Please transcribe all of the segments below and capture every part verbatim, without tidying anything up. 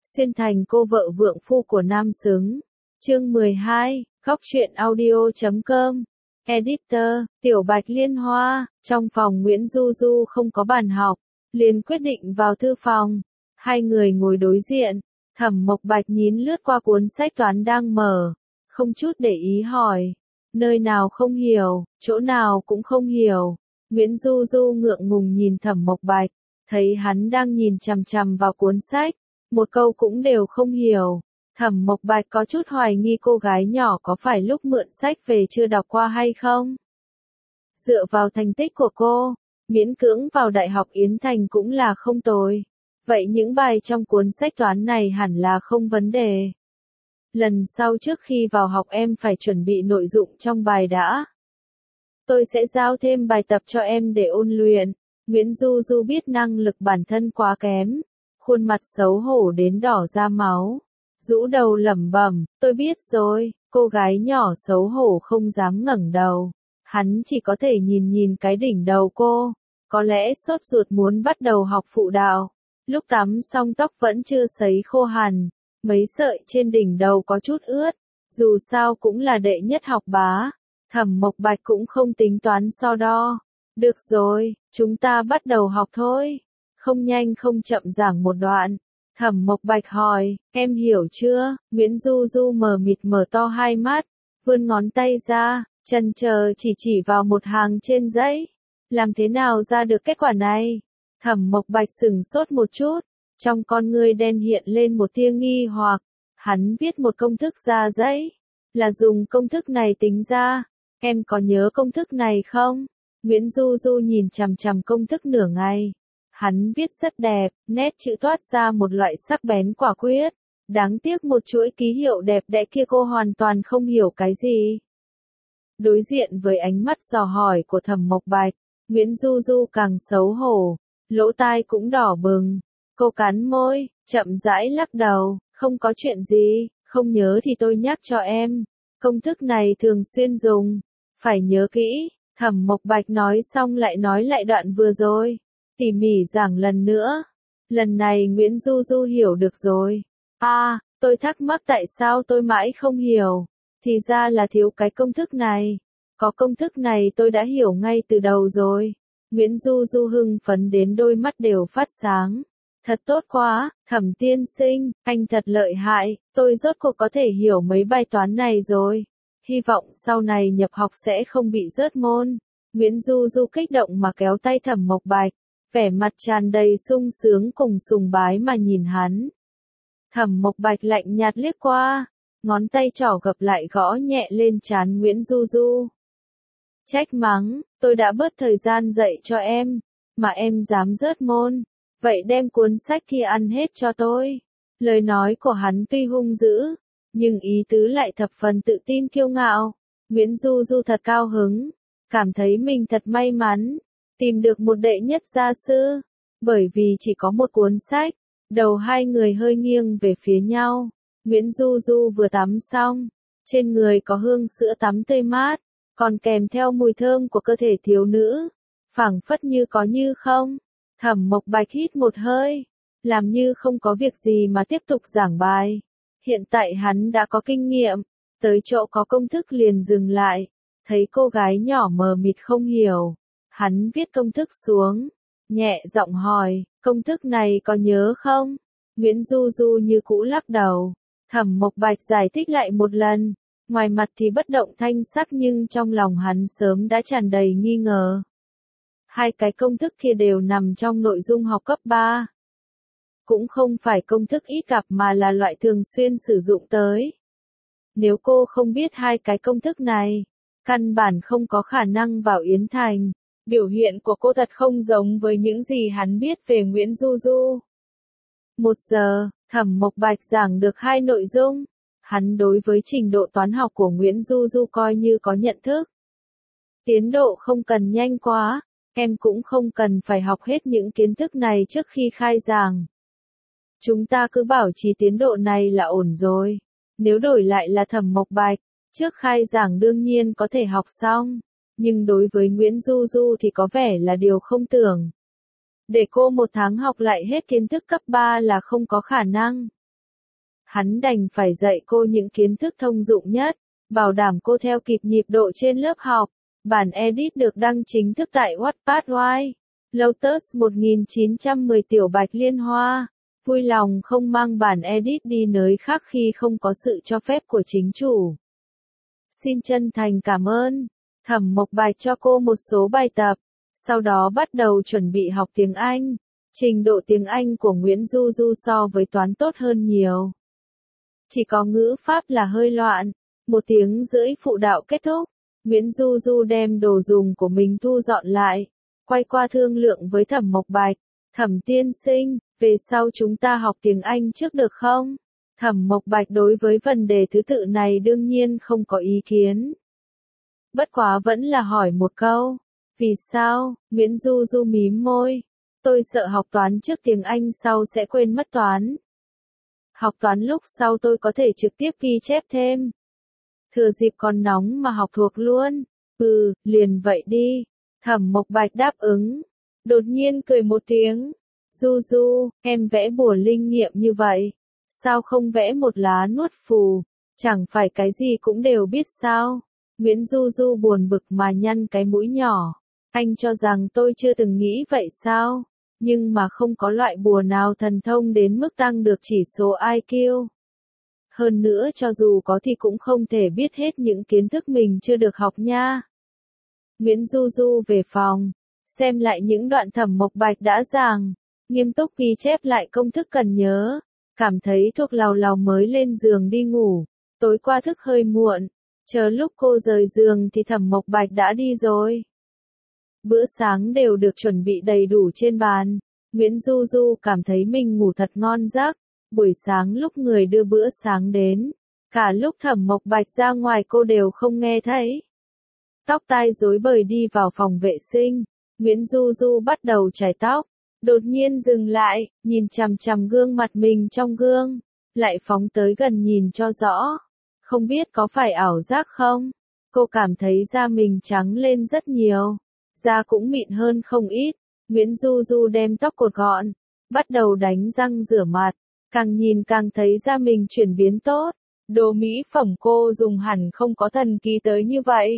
xuyên thành cô vợ vượng phu của nam xứng. Chương mười hai, góc truyện audio chấm com. Editor, Tiểu Bạch Liên Hoa. Trong phòng Nguyễn Du Du không có bàn học, liền quyết định vào thư phòng. Hai người ngồi đối diện, Thẩm Mộc Bạch nhín lướt qua cuốn sách toán đang mở, không chút để ý hỏi. Nơi nào không hiểu, chỗ nào cũng không hiểu. Nguyễn Du Du ngượng ngùng nhìn Thẩm Mộc Bạch, thấy hắn đang nhìn chằm chằm vào cuốn sách, một câu cũng đều không hiểu. Thẩm Mộc Bạch có chút hoài nghi cô gái nhỏ có phải lúc mượn sách về chưa đọc qua hay không. Dựa vào thành tích của cô, miễn cưỡng vào Đại học Yến Thành cũng là không tồi. Vậy những bài trong cuốn sách toán này hẳn là không vấn đề. Lần sau trước khi vào học em phải chuẩn bị nội dung trong bài đã. Tôi sẽ giao thêm bài tập cho em để ôn luyện. Nguyễn Du Du biết năng lực bản thân quá kém, khuôn mặt xấu hổ đến đỏ ra máu, rũ đầu lẩm bẩm, tôi biết rồi. Cô gái nhỏ xấu hổ không dám ngẩng đầu, hắn chỉ có thể nhìn nhìn cái đỉnh đầu cô, có lẽ sốt ruột muốn bắt đầu học phụ đạo. Lúc tắm xong tóc vẫn chưa sấy khô hẳn, mấy sợi trên đỉnh đầu có chút ướt, dù sao cũng là đệ nhất học bá. Thẩm Mộc Bạch cũng không tính toán so đo. Được rồi, chúng ta bắt đầu học thôi. Không nhanh không chậm giảng một đoạn. Thẩm Mộc Bạch hỏi, em hiểu chưa? Nguyễn Du Du mờ mịt mở to hai mắt, vươn ngón tay ra, chần chờ chỉ chỉ vào một hàng trên giấy. Làm thế nào ra được kết quả này? Thẩm Mộc Bạch sửng sốt một chút, trong con ngươi đen hiện lên một tia nghi hoặc. Hắn viết một công thức ra giấy, là dùng công thức này tính ra. Em có nhớ công thức này không? Nguyễn Du Du nhìn chằm chằm công thức nửa ngày. Hắn viết rất đẹp, nét chữ toát ra một loại sắc bén quả quyết. Đáng tiếc một chuỗi ký hiệu đẹp đẽ kia cô hoàn toàn không hiểu cái gì. Đối diện với ánh mắt dò hỏi của Thẩm Mộc Bạch, Nguyễn Du Du càng xấu hổ, lỗ tai cũng đỏ bừng. Cô cắn môi, chậm rãi lắc đầu, không có chuyện gì, không nhớ thì tôi nhắc cho em. Công thức này thường xuyên dùng, phải nhớ kỹ. Thẩm Mộc Bạch nói xong lại nói lại đoạn vừa rồi, tỉ mỉ giảng lần nữa. Lần này Nguyễn Du Du hiểu được rồi. À, tôi thắc mắc tại sao tôi mãi không hiểu. Thì ra là thiếu cái công thức này. Có công thức này tôi đã hiểu ngay từ đầu rồi. Nguyễn Du Du hưng phấn đến đôi mắt đều phát sáng. Thật tốt quá, Thẩm tiên sinh, anh thật lợi hại, tôi rốt cuộc có thể hiểu mấy bài toán này rồi. Hy vọng sau này nhập học sẽ không bị rớt môn. Nguyễn Du Du kích động mà kéo tay Thẩm Mộc Bạch, vẻ mặt tràn đầy sung sướng cùng sùng bái mà nhìn hắn. Thẩm Mộc Bạch lạnh nhạt liếc qua, ngón tay trỏ gập lại gõ nhẹ lên trán Nguyễn Du Du. Trách mắng, tôi đã bớt thời gian dạy cho em, mà em dám rớt môn, vậy đem cuốn sách kia ăn hết cho tôi. Lời nói của hắn tuy hung dữ, nhưng ý tứ lại thập phần tự tin kiêu ngạo. Nguyễn Du Du thật cao hứng, cảm thấy mình thật may mắn, tìm được một đệ nhất gia sư, bởi vì chỉ có một cuốn sách. Đầu hai người hơi nghiêng về phía nhau. Nguyễn Du Du vừa tắm xong, trên người có hương sữa tắm tươi mát, còn kèm theo mùi thơm của cơ thể thiếu nữ, phảng phất như có như không. Thẩm Mộc Bạch hít một hơi, làm như không có việc gì mà tiếp tục giảng bài. Hiện tại hắn đã có kinh nghiệm, tới chỗ có công thức liền dừng lại, thấy cô gái nhỏ mờ mịt không hiểu. Hắn viết công thức xuống, nhẹ giọng hỏi, công thức này có nhớ không? Nguyễn Du Du như cũ lắc đầu. Thẩm Mộc Bạch giải thích lại một lần, ngoài mặt thì bất động thanh sắc nhưng trong lòng hắn sớm đã tràn đầy nghi ngờ. Hai cái công thức kia đều nằm trong nội dung học cấp ba. Cũng không phải công thức ít gặp mà là loại thường xuyên sử dụng tới. Nếu cô không biết hai cái công thức này, căn bản không có khả năng vào Yến Thành. Biểu hiện của cô thật không giống với những gì hắn biết về Nguyễn Du Du. Một giờ, Thẩm Mộc Bạch giảng được hai nội dung. Hắn đối với trình độ toán học của Nguyễn Du Du coi như có nhận thức. Tiến độ không cần nhanh quá, em cũng không cần phải học hết những kiến thức này trước khi khai giảng. Chúng ta cứ bảo trì tiến độ này là ổn rồi. Nếu đổi lại là Thẩm Mộc Bạch, trước khai giảng đương nhiên có thể học xong. Nhưng đối với Nguyễn Du Du thì có vẻ là điều không tưởng. Để cô một tháng học lại hết kiến thức cấp ba là không có khả năng. Hắn đành phải dạy cô những kiến thức thông dụng nhất, bảo đảm cô theo kịp nhịp độ trên lớp học. Bản edit được đăng chính thức tại Wattpad Why. Lotus một nghìn chín trăm mười Tiểu Bạch Liên Hoa. Vui lòng không mang bản edit đi nơi khác khi không có sự cho phép của chính chủ. Xin chân thành cảm ơn. Thẩm Mộc Bạch cho cô một số bài tập, sau đó bắt đầu chuẩn bị học tiếng Anh. Trình độ tiếng Anh của Nguyễn Du Du so với toán tốt hơn nhiều. Chỉ có ngữ pháp là hơi loạn. Một tiếng rưỡi phụ đạo kết thúc, Nguyễn Du Du đem đồ dùng của mình thu dọn lại, quay qua thương lượng với Thẩm Mộc Bạch. Thẩm tiên sinh, về sau chúng ta học tiếng Anh trước được không? Thẩm Mộc Bạch đối với vấn đề thứ tự này đương nhiên không có ý kiến. Bất quá vẫn là hỏi một câu. Vì sao? Nguyễn Du Du mím môi. Tôi sợ học toán trước tiếng Anh sau sẽ quên mất toán. Học toán lúc sau tôi có thể trực tiếp ghi chép thêm. Thừa dịp còn nóng mà học thuộc luôn. Ừ, liền vậy đi. Thẩm Mộc Bạch đáp ứng. Đột nhiên cười một tiếng. Du Du, em vẽ bùa linh nghiệm như vậy. Sao không vẽ một lá nuốt phù? Chẳng phải cái gì cũng đều biết sao? Nguyễn Du Du buồn bực mà nhăn cái mũi nhỏ. Anh cho rằng tôi chưa từng nghĩ vậy sao? Nhưng mà không có loại bùa nào thần thông đến mức tăng được chỉ số i kiu. Hơn nữa cho dù có thì cũng không thể biết hết những kiến thức mình chưa được học nha. Nguyễn Du Du về phòng, xem lại những đoạn Thẩm Mộc Bạch đã giảng, nghiêm túc ghi chép lại công thức cần nhớ, cảm thấy thuộc lào lào mới lên giường đi ngủ. Tối qua thức hơi muộn, chờ lúc cô rời giường thì Thẩm Mộc Bạch đã đi rồi. Bữa sáng đều được chuẩn bị đầy đủ trên bàn, Nguyễn Du Du cảm thấy mình ngủ thật ngon giấc. Buổi sáng lúc người đưa bữa sáng đến, cả lúc Thẩm Mộc Bạch ra ngoài cô đều không nghe thấy. Tóc tai rối bời đi vào phòng vệ sinh, Nguyễn Du Du bắt đầu chải tóc, đột nhiên dừng lại, nhìn chằm chằm gương mặt mình trong gương, lại phóng tới gần nhìn cho rõ. Không biết có phải ảo giác không? Cô cảm thấy da mình trắng lên rất nhiều, da cũng mịn hơn không ít. Nguyễn Du Du đem tóc cột gọn, bắt đầu đánh răng rửa mặt. Càng nhìn càng thấy da mình chuyển biến tốt, đồ mỹ phẩm cô dùng hẳn không có thần kỳ tới như vậy.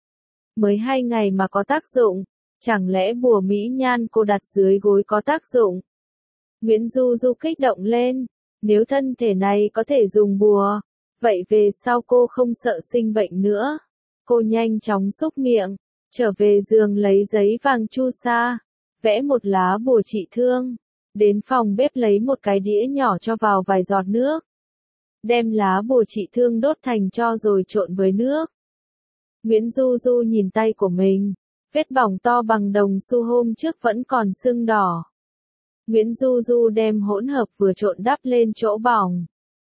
Mới hai ngày mà có tác dụng, chẳng lẽ bùa mỹ nhan cô đặt dưới gối có tác dụng? Nguyễn Du Du kích động lên, nếu thân thể này có thể dùng bùa, vậy về sau cô không sợ sinh bệnh nữa. Cô nhanh chóng xúc miệng, trở về giường lấy giấy vàng chu sa, vẽ một lá bùa trị thương. Đến phòng bếp lấy một cái đĩa nhỏ cho vào vài giọt nước. Đem lá bùa trị thương đốt thành tro rồi trộn với nước. Nguyễn Du Du nhìn tay của mình, vết bỏng to bằng đồng xu hôm trước vẫn còn sưng đỏ. Nguyễn Du Du đem hỗn hợp vừa trộn đắp lên chỗ bỏng.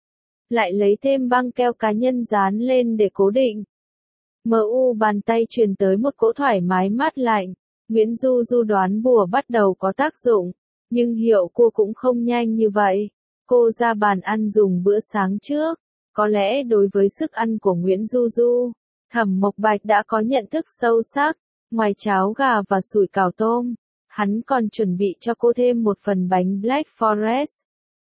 Lại lấy thêm băng keo cá nhân dán lên để cố định. Mờ u bàn tay truyền tới một cỗ thoải mái mát lạnh. Nguyễn Du Du đoán bùa bắt đầu có tác dụng. Nhưng hiệu cô cũng không nhanh như vậy. Cô ra bàn ăn dùng bữa sáng trước. Có lẽ đối với sức ăn của Nguyễn Du Du, Thẩm Mộc Bạch đã có nhận thức sâu sắc. Ngoài cháo gà và sủi cảo tôm, hắn còn chuẩn bị cho cô thêm một phần bánh Black Forest.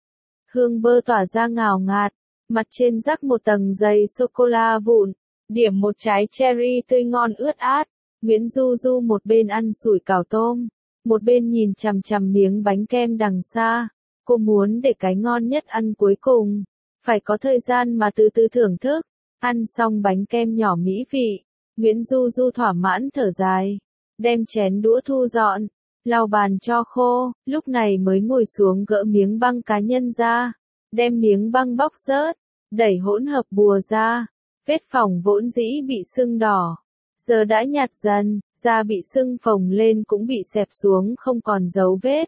Hương bơ tỏa ra ngào ngạt, mặt trên rắc một tầng dày sô-cô-la vụn, điểm một trái cherry tươi ngon ướt át. Nguyễn Du Du một bên ăn sủi cảo tôm, một bên nhìn chằm chằm miếng bánh kem đằng xa. Cô muốn để cái ngon nhất ăn cuối cùng, phải có thời gian mà từ từ thưởng thức. Ăn xong bánh kem nhỏ mỹ vị, Nguyễn Du Du thỏa mãn thở dài, đem chén đũa thu dọn, lau bàn cho khô, lúc này mới ngồi xuống gỡ miếng băng cá nhân ra, đem miếng băng bóc rớt, đẩy hỗn hợp bùa ra. Vết phỏng vốn dĩ bị sưng đỏ, giờ đã nhạt dần, da bị sưng phồng lên cũng bị xẹp xuống không còn dấu vết.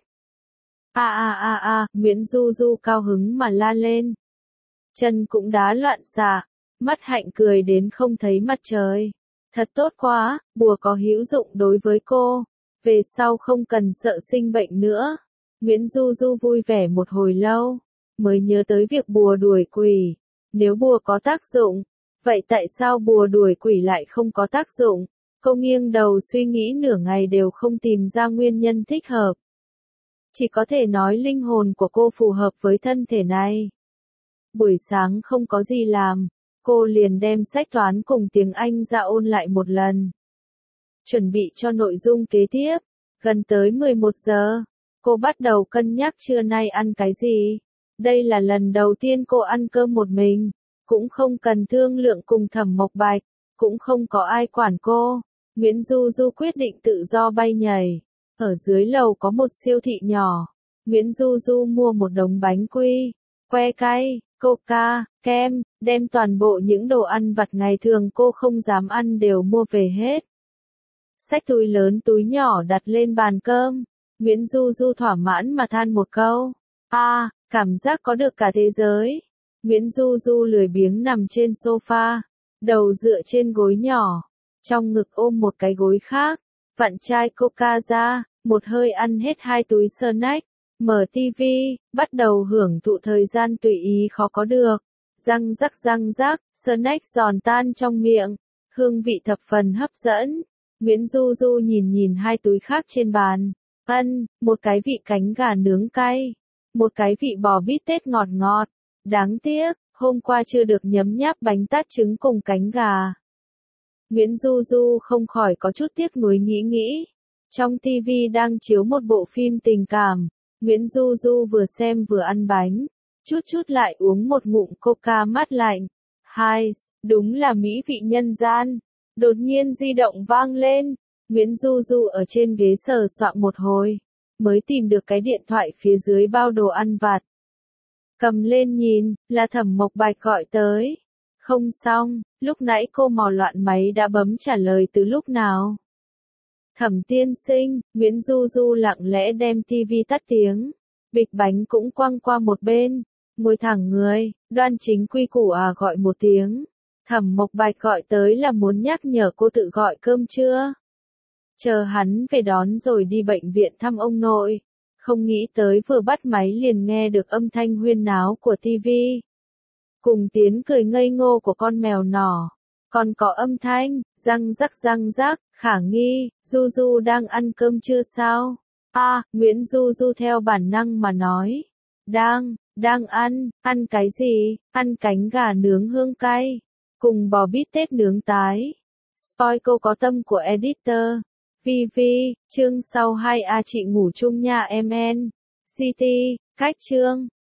A a a a, Nguyễn Du Du cao hứng mà la lên. Chân cũng đá loạn xạ, mắt hạnh cười đến không thấy mặt trời. Thật tốt quá, bùa có hữu dụng đối với cô, về sau không cần sợ sinh bệnh nữa. Nguyễn Du Du vui vẻ một hồi lâu, mới nhớ tới việc bùa đuổi quỷ. Nếu bùa có tác dụng, vậy tại sao bùa đuổi quỷ lại không có tác dụng? Cô nghiêng đầu suy nghĩ nửa ngày đều không tìm ra nguyên nhân thích hợp. Chỉ có thể nói linh hồn của cô phù hợp với thân thể này. Buổi sáng không có gì làm, cô liền đem sách toán cùng tiếng Anh ra ôn lại một lần. Chuẩn bị cho nội dung kế tiếp, gần tới mười một giờ, cô bắt đầu cân nhắc trưa nay ăn cái gì. Đây là lần đầu tiên cô ăn cơm một mình, cũng không cần thương lượng cùng Thẩm Mộc Bạch, cũng không có ai quản cô. Nguyễn Du Du quyết định tự do bay nhảy. Ở dưới lầu có một siêu thị nhỏ. Nguyễn Du Du mua một đống bánh quy, que cay, coca, kem, đem toàn bộ những đồ ăn vặt ngày thường cô không dám ăn đều mua về hết. Xách túi lớn túi nhỏ đặt lên bàn cơm. Nguyễn Du Du thỏa mãn mà than một câu. À, cảm giác có được cả thế giới. Nguyễn Du Du lười biếng nằm trên sofa, đầu dựa trên gối nhỏ, trong ngực ôm một cái gối khác, vặn chai coca ra, một hơi ăn hết hai túi snack, mở tivi, bắt đầu hưởng thụ thời gian tùy ý khó có được. Răng rắc răng rắc, snack giòn tan trong miệng, hương vị thập phần hấp dẫn. Nguyễn Du Du nhìn nhìn hai túi khác trên bàn. Ân, một cái vị cánh gà nướng cay, một cái vị bò bít tết ngọt ngọt. Đáng tiếc, hôm qua chưa được nhấm nháp bánh tát trứng cùng cánh gà. Nguyễn Du Du không khỏi có chút tiếc nuối nghĩ nghĩ. Trong tivi đang chiếu một bộ phim tình cảm, Nguyễn Du Du vừa xem vừa ăn bánh, chút chút lại uống một ngụm coca mát lạnh. Hai, đúng là mỹ vị nhân gian. Đột nhiên di động vang lên, Nguyễn Du Du ở trên ghế sờ soạng một hồi, mới tìm được cái điện thoại phía dưới bao đồ ăn vặt. Cầm lên nhìn, là Thẩm Mộc Bạch gọi tới. Không xong, lúc nãy cô mò loạn máy đã bấm trả lời từ lúc nào. Thẩm tiên sinh, Nguyễn Du Du lặng lẽ đem tivi tắt tiếng, bịch bánh cũng quăng qua một bên, ngồi thẳng người, đoan chính quy củ à gọi một tiếng. Thẩm Mộc Bạch gọi tới là muốn nhắc nhở cô tự gọi cơm trưa. Chờ hắn về đón rồi đi bệnh viện thăm ông nội. Không nghĩ tới vừa bắt máy liền nghe được âm thanh huyên náo của tivi. Cùng tiếng cười ngây ngô của con mèo nhỏ. Còn có âm thanh, răng rắc răng rắc, khả nghi, Du Du đang ăn cơm trưa sao? À, Nguyễn Du Du theo bản năng mà nói. Đang, đang ăn, ăn cái gì? Ăn cánh gà nướng hương cay, cùng bò bít tết nướng tái. Spoil câu có tâm của editor. Vi Vi, chương sau hai a chị ngủ chung nha em en. City, cách chương.